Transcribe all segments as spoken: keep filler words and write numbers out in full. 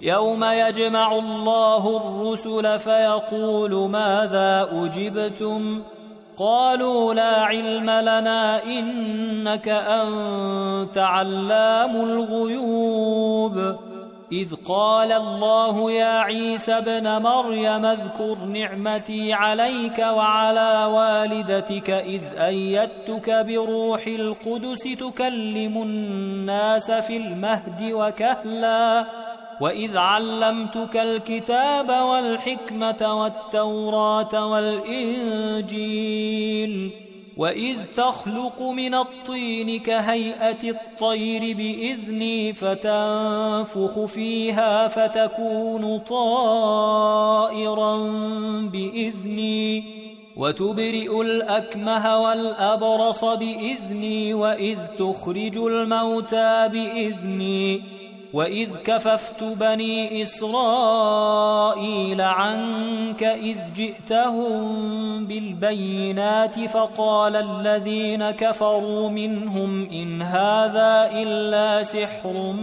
يوم يجمع الله الرسل فيقول ماذا أجبتم قالوا لا علم لنا إنك أنت علام الغيوب إذ قال الله يا عيسى ابن مريم اذكر نعمتي عليك وعلى والدتك إذ أيدتك بروح القدس تكلم الناس في المهد وكهلا وإذ علمتك الكتاب والحكمة والتوراة والإنجيل وإذ تخلق من الطين كهيئة الطير بإذني فتنفخ فيها فتكون طائرا بإذني وتبرئ الأكمه والأبرص بإذني وإذ تخرج الموتى بإذني وإذ كففت بني إسرائيل عنك إذ جئتهم بالبينات فقال الذين كفروا منهم إن هذا إلا سحر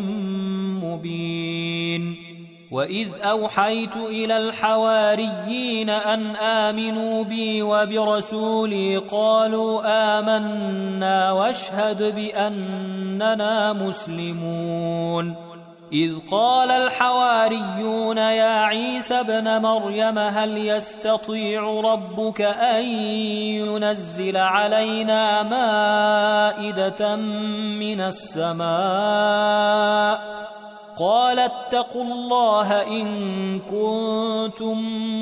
مبين وإذ أوحيت إلى الحواريين أن آمنوا بي وبرسولي قالوا آمنا واشهد بأننا مسلمون إذ قال الحواريون يا عيسى ابن مريم هل يستطيع ربك أن ينزل علينا مائدة من السماء قال اتقوا الله إن كنتم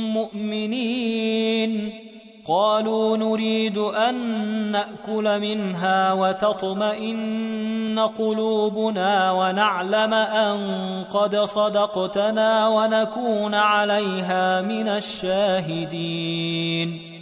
مؤمنين قالوا نريد أن نأكل منها وتطمئن قلوبنا ونعلم أن قد صدقتنا ونكون عليها من الشاهدين